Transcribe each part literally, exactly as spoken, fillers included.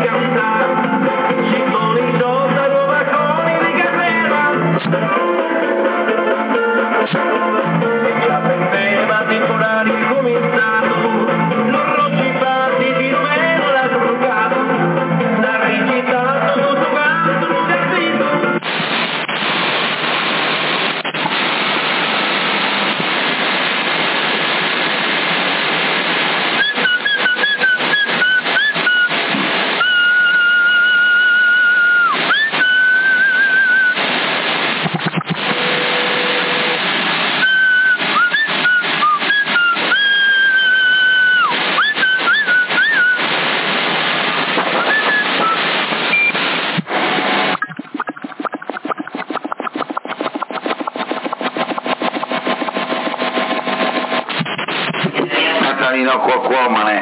Catarina qua qua mane.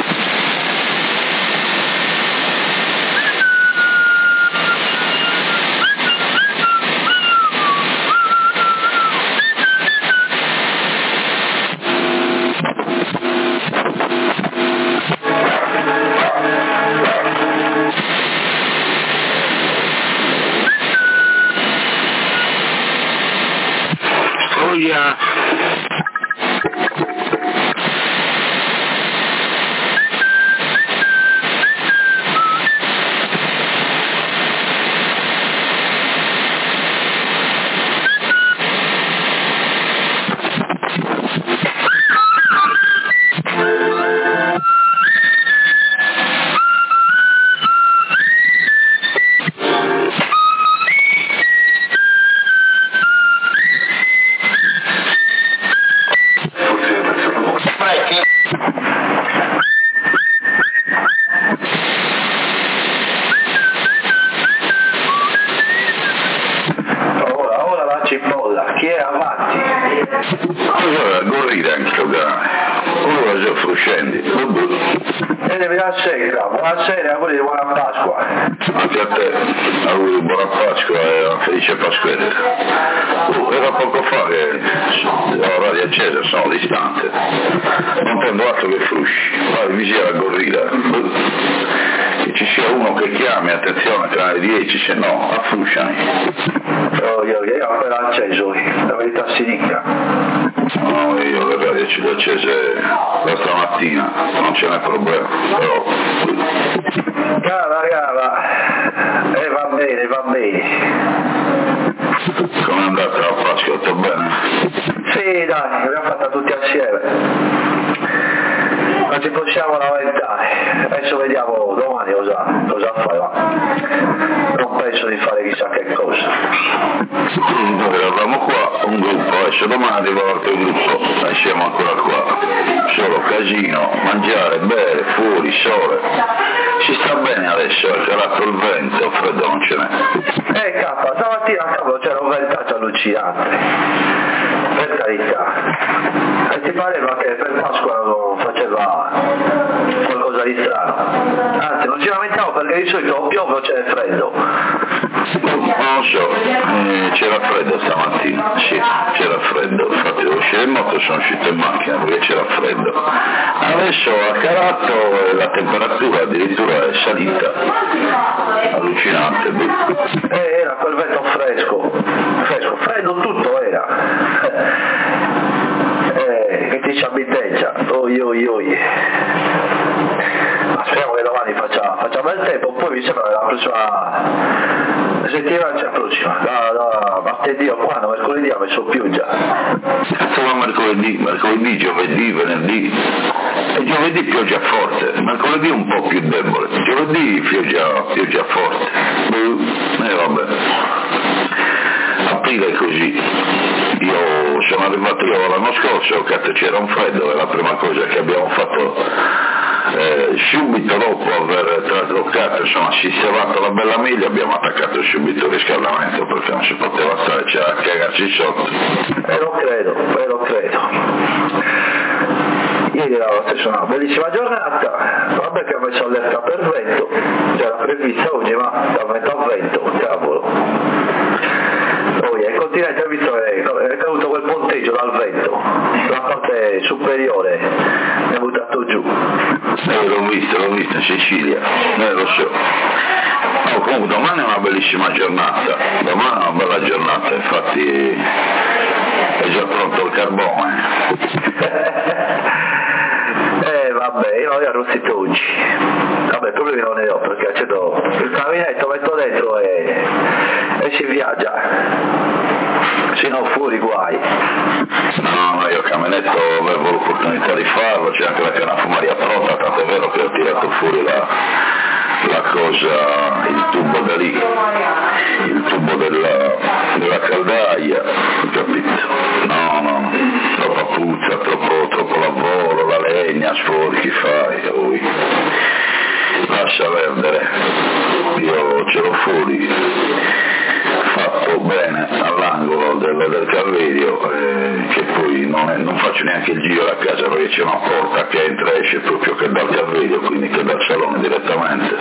Storia. Chi è avanti? Allora, Gorrida anche sto cane. Allora già fruscendi. E devi buonasera, buonasera, auguri di buona Pasqua. Anche a te, auguri di buona Pasqua e una felice Pasquetta. Uh, era poco fa che la radio accesa, sono distante. Non prendo altro che frusci. Vai, vicino alla Gorrida. Che ci sia uno che chiami, attenzione, canale dieci, se no, affrusciami. Oh, io, io ho appena acceso, la verità si dica. No, io le radio ce le ho accese da stamattina, non ce n'è problema, però... Cava, cava, e eh, va bene, va bene. Come è andata la Pasqua, tutto bene? Sì, dai, l'abbiamo fatta tutti assieme. Non ci possiamo lamentare, adesso vediamo domani cosa, cosa fare, ma non penso di fare chissà che cosa. Sì, noi eravamo qua, un gruppo, adesso domani arriva l'altro gruppo, e siamo ancora qua, solo casino, mangiare, bere, fuori, sole, si sta bene adesso, è calato il vento, freddo non ce n'è. Eh cappa, stamattina cavolo c'era un ventaggio allucinante, per carità, e ti pareva che per Pasqua non faceva qualcosa di strano, anzi non ci lamentiamo perché di solito o piove o c'è freddo. Non lo so, eh, c'era freddo stamattina, sì, c'era freddo, infatti devo uscire in moto, sono uscito in macchina perché c'era freddo. Adesso ha calato e la temperatura addirittura è salita, allucinante. Eh, era quel vento fresco, fresco, freddo tutto era, eh, che ti ci abiteggia, oi oi oi. Ma speriamo che domani faccia, faccia bel tempo, poi mi sembra che la prossima settimana c'è la prossima, da, da martedì o quando, mercoledì ha messo pioggia. Cazzo va mercoledì, mercoledì, giovedì, venerdì, e giovedì pioggia forte, mercoledì un po' più debole, giovedì pioggia, pioggia forte, e eh, vabbè, aprile è così. Io sono arrivato io l'anno scorso, cazzo c'era un freddo, è la prima cosa che abbiamo fatto. Eh, subito dopo aver traslocato, insomma, sistemato la bella miglia, abbiamo attaccato subito il riscaldamento perché non si poteva stare, c'era a cagarci sotto. E lo credo, e lo credo. Ieri era la stessa una bellissima giornata, vabbè che ha messo allerta per vento, c'era prevista oggi ma da vento a vento, cavolo. Poi il continente ha visto che è caduto quel ponteggio dal vento, la parte superiore è buttato giù. Eh, l'ho visto, l'ho visto in Sicilia, eh, l'ho lo so. No, comunque domani è una bellissima giornata, domani è una bella giornata, infatti è già pronto il carbone. Eh vabbè, io non li ho arrostito oggi. Vabbè, problemi non ne ho perché c'è il caminetto, metto dentro e, e si viaggia. Se no fuori guai. No, no, io il caminetto avevo l'opportunità di farlo, c'è anche la canna fumaria pronta, tanto è vero che ho tirato fuori la, la cosa, il tubo da lì, il tubo della, della caldaia, capito? No, no, troppa puzza, troppo, troppo lavoro, la legna, sporchi fai, ui. Lascia perdere, io ce l'ho fuori, fatto bene all'angolo del, del Calverio, eh, che poi non, è, non faccio neanche il giro a casa perché c'è una porta che entra e esce proprio che dal Calverio, quindi che dal salone direttamente,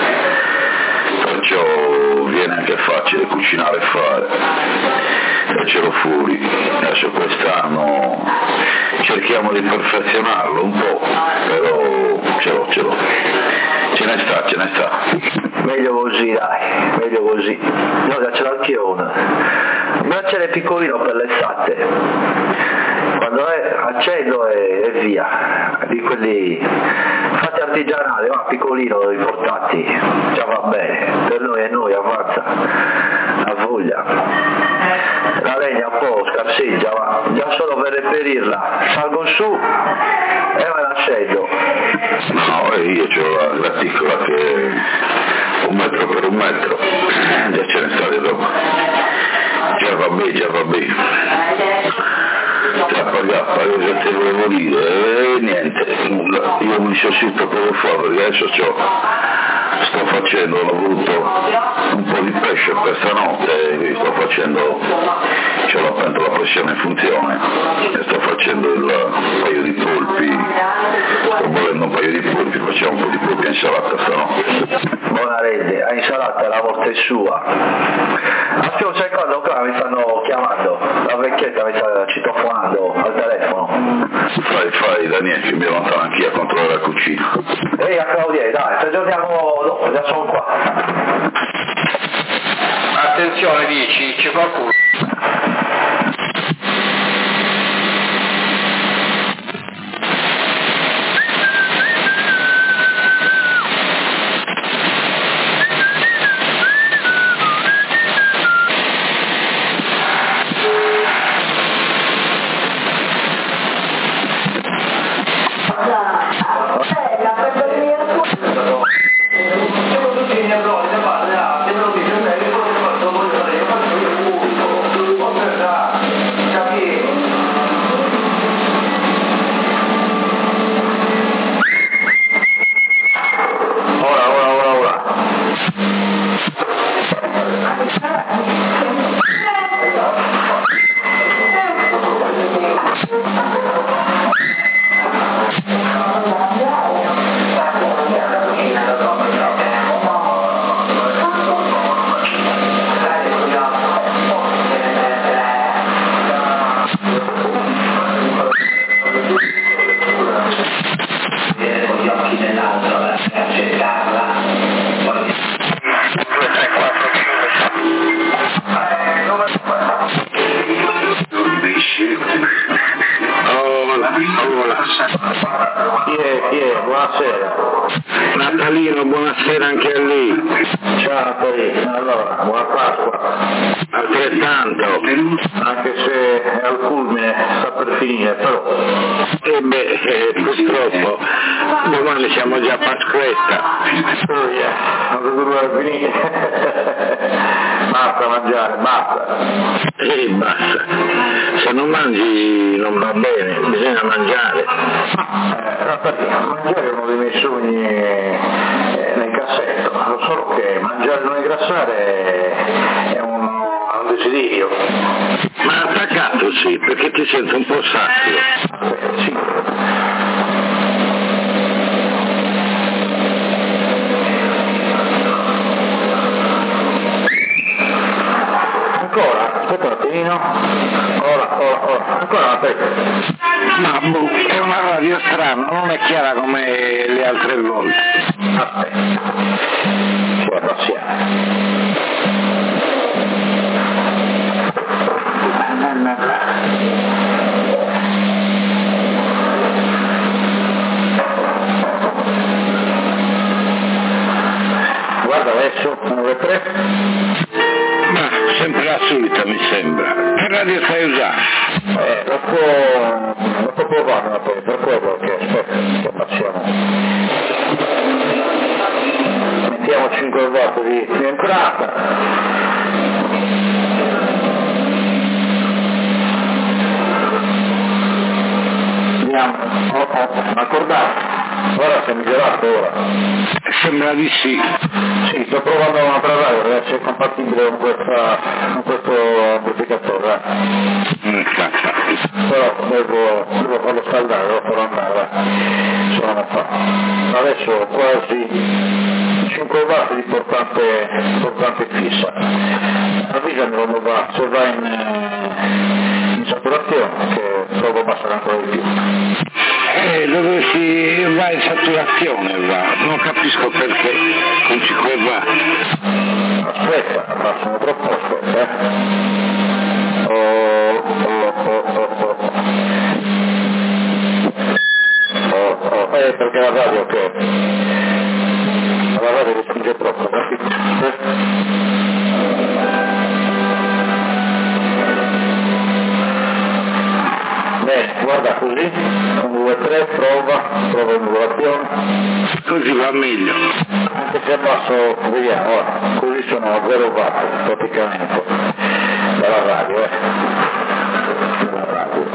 perciò viene anche facile cucinare e fare, e ce l'ho fuori. Adesso quest'anno cerchiamo di perfezionarlo un po', però ce l'ho, ce l'ho, ce ne sta, ce ne sta. Meglio così dai, meglio così. No, già ce l'ho anche una. Mi piace piccolino per l'estate. Quando è accendo e, e via. Di quelli fatti artigianali, ma piccolino, importati, già va bene. Per noi e noi avanza, a voglia. La legna un po' scarseggia, ma già solo per reperirla salgo su e me la scendo. No, io ho la, la piccola che è un metro per un metro, già ce ne sta di roba. Già va bene, già va bene. Tappa gappa, io già te volevo dire, e niente, nulla. Io mi sono scritto poco fa perché adesso c'ho, sto facendo, ho avuto un po' di pesce per stanotte, e quindi sto facendo, c'ho la pentola a pressione in funzione e sto facendo il, un paio di polpi, sto volendo un paio di polpi, facciamo un po' di polpi a insalata stanotte. Buona rete, a insalata la morte è sua. Attimo un secondo, qua mi stanno chiamando, la vecchietta mi sta citofonando al telefono. Fai, fai Daniele, che mi allontano anch'io a controllare la cucina. Ehi a Claudia, dai, ci aggiorniamo dopo, già sono qua. Attenzione dici, c'è qualcuno. Natalino, buonasera anche a lei. Ciao Natalino, allora, buona Pasqua. Altrettanto. Anche se è al culmine, sta per finire, però. E beh, eh, purtroppo, domani siamo già a Pasquetta. Oh yeah, non doveva finire. Basta mangiare, basta. E basta. Se non mangi non va bene, bisogna mangiare. Eh, mangiare è uno dei miei sogni eh, nel cassetto, lo so che mangiare e non ingrassare è un, un desiderio. Ma attaccato sì, perché ti sento un po' sazio. Eh, sì. Ancora, aspetta un attimino. Ora, ora, ora, ancora, aspetta. Ma boh, è una radio strana, non è chiara come le altre volte. Aspetta, ci abbassiamo. Guarda adesso, nove tre. Ma sempre la solita mi sembra. Che radio stai usando? Eh, lo può, lo può provare una per, per quello che aspetta, che facciamo. Mettiamo cinque watt di, di entrata. Andiamo, oh, oh, accordato. Ora si è migliorato ora. Sembra di sì. Sì, sto provando un'altra radio, deve essere compatibile con, questa, con questo amplificatore. Mm, Però devo, devo farlo scaldare, devo farlo andare, se non lo fa. Adesso quasi cinque watt di portante, portante fissa. Avvisami quando va, se va in, in saturazione, che provo a passare ancora di più. Eh, dove si va in saturazione va, non capisco perché con cinque watt. Aspetta, ma sono troppo aspetta, eh. Oh, oh, oh, oh, oh. Oh, oh, eh, perché la radio che la radio respinge troppo, capito? Beh, guarda così, con due tre prova, prova modulazione. Così va meglio. Anche se abbasso, vediamo, ora, così sono a zero watt praticamente, dalla radio, eh. Dalla radio.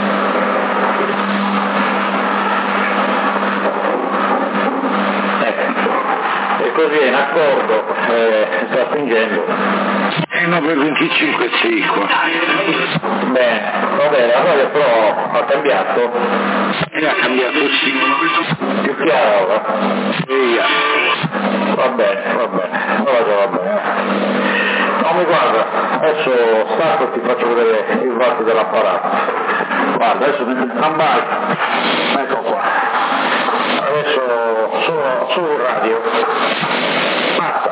Ecco, e così è in accordo, eh, sta spingendo. E nove venticinque sì qua. Beh, va bene, la radio però ha cambiato. E ha cambiato sì. Più chiaro ora. Via. Va bene, va bene, ora già va bene. No, mi guarda, adesso stacco e ti faccio vedere i watt dell'apparato. Guarda, adesso metto in stand-by. Ecco qua. Adesso solo, solo il radio. Basta.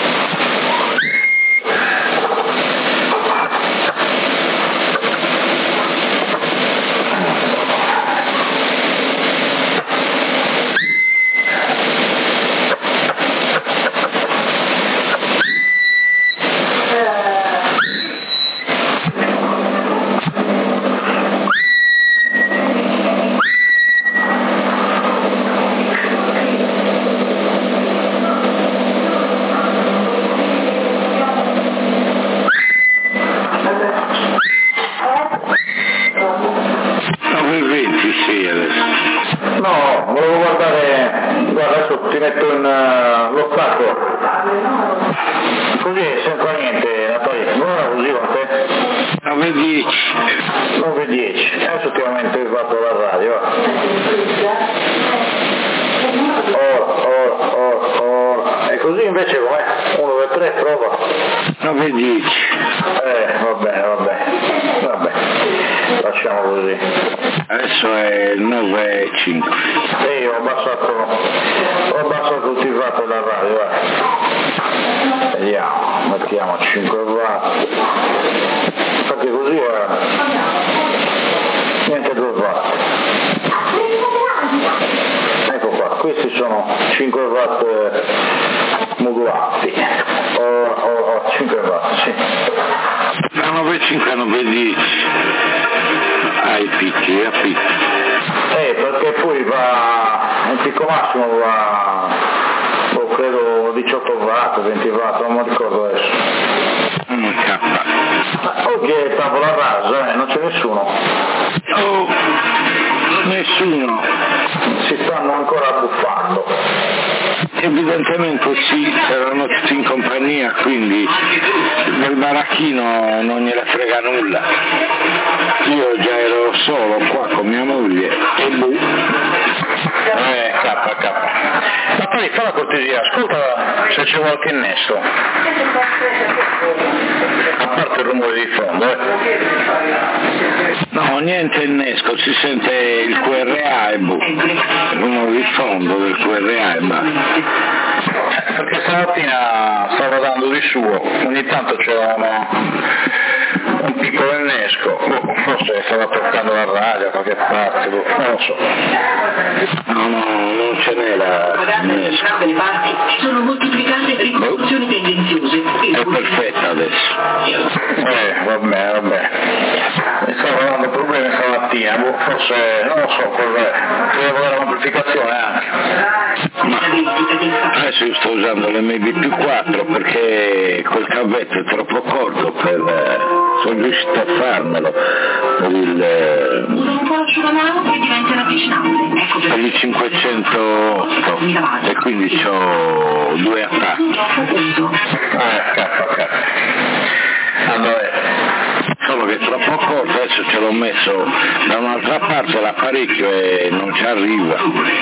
Ti metto in uh, lo stacco così senza niente, Natalia, non era così con te? nove dieci nove dieci, adesso ti aumento il watt della radio. Ora, ora, ora, ora. E così invece com'è? uno, due, tre, prova. nove dieci. Eh, va bene, va bene. Vabbè, facciamo così. Adesso è nove cinque. E io ho abbassato, ho abbassato tutti i watt della radio, eh. Vediamo, mettiamo cinque watt. Infatti così è niente due watt. Ecco qua, questi sono cinque watt modulati. Oh, oh, oh, cinque watt, sì. Da nove cinque a nove dieci. Ai picchi, a picchi. Eh, perché poi va, il picco massimo va, oh, credo diciotto watt, venti watt, non mi ricordo adesso. Non cappa. Ma oggi è tavola rasa, eh, non c'è nessuno. Oh, nessuno. Si stanno ancora abbuffando. Evidentemente sì, erano tutti in compagnia, quindi del baracchino non gliene frega nulla. Io già ero solo qua con mia moglie e lui. Eh, K, K. Poi fa la cortesia, ascolta se c'è qualche innesto. A parte il rumore di fondo, eh. No, niente innesco, si sente il Q R A e boh. Il rumore di fondo del Q R A e basta. Perché stamattina stavo dando di suo, ogni tanto c'era una, un piccolo innesco, boh, forse stava toccando la radio da qualche parte, boh, non lo so. No, no, non ce n'è la innesco. Le parti sono moltiplicate ricostruzioni tendenziose. È perfetta adesso. Eh, vabbè, vabbè. Mi stavo dando problemi stamattina, boh, forse, non lo so, cos'è, devo avere l'amplificazione anche. Ma adesso io sto usando l'M B più quattro perché quel cavetto è troppo corto per... sono riuscito a farmelo per il... Usa un po' l'asciugamano e diventa ravvicinante. Ecco per il cinquecentootto e quindi ho due attacchi. Ah, cazzo, cazzo. Allora, solo che è troppo corto, adesso ce l'ho messo da un'altra parte l'apparecchio e non ci arriva.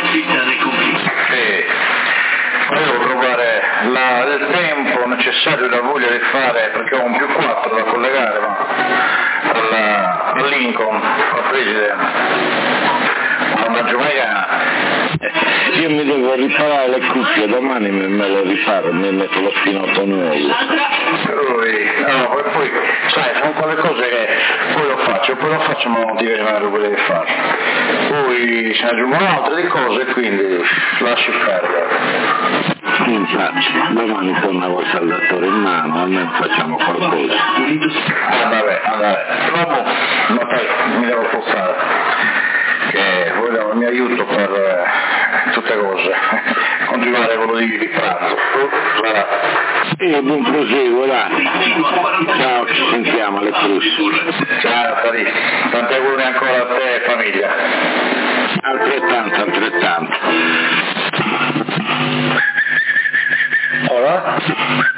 sì, volevo trovare la, il tempo necessario e la voglia di fare, perché ho un più quattro da collegare ma alla, al Lincoln, al President, a una giamaicana. Io mi devo riparare le cuffie, domani me, me le riparo, mi metto lo spinotto nuovo. Lui, no, e poi, sai, sono quelle cose che poi lo faccio, poi lo faccio ma non ti viene mai quello che fare. Poi se ne aggiungono altre di cose, quindi lasci perdere. Infatti, domani tornavo al saldatore in mano, almeno facciamo qualcosa. Ah vabbè, vabbè, dopo, ma poi mi devo spostare, che voglio il mio aiuto per eh, tutte cose, continuare quello di, di pranzo. Voilà. E buon proseguo, dai. Ciao, ci sentiamo alle prossime. Ciao, Tari, tanti auguri ancora a te e famiglia. Altrettanto, altrettanto. Hola.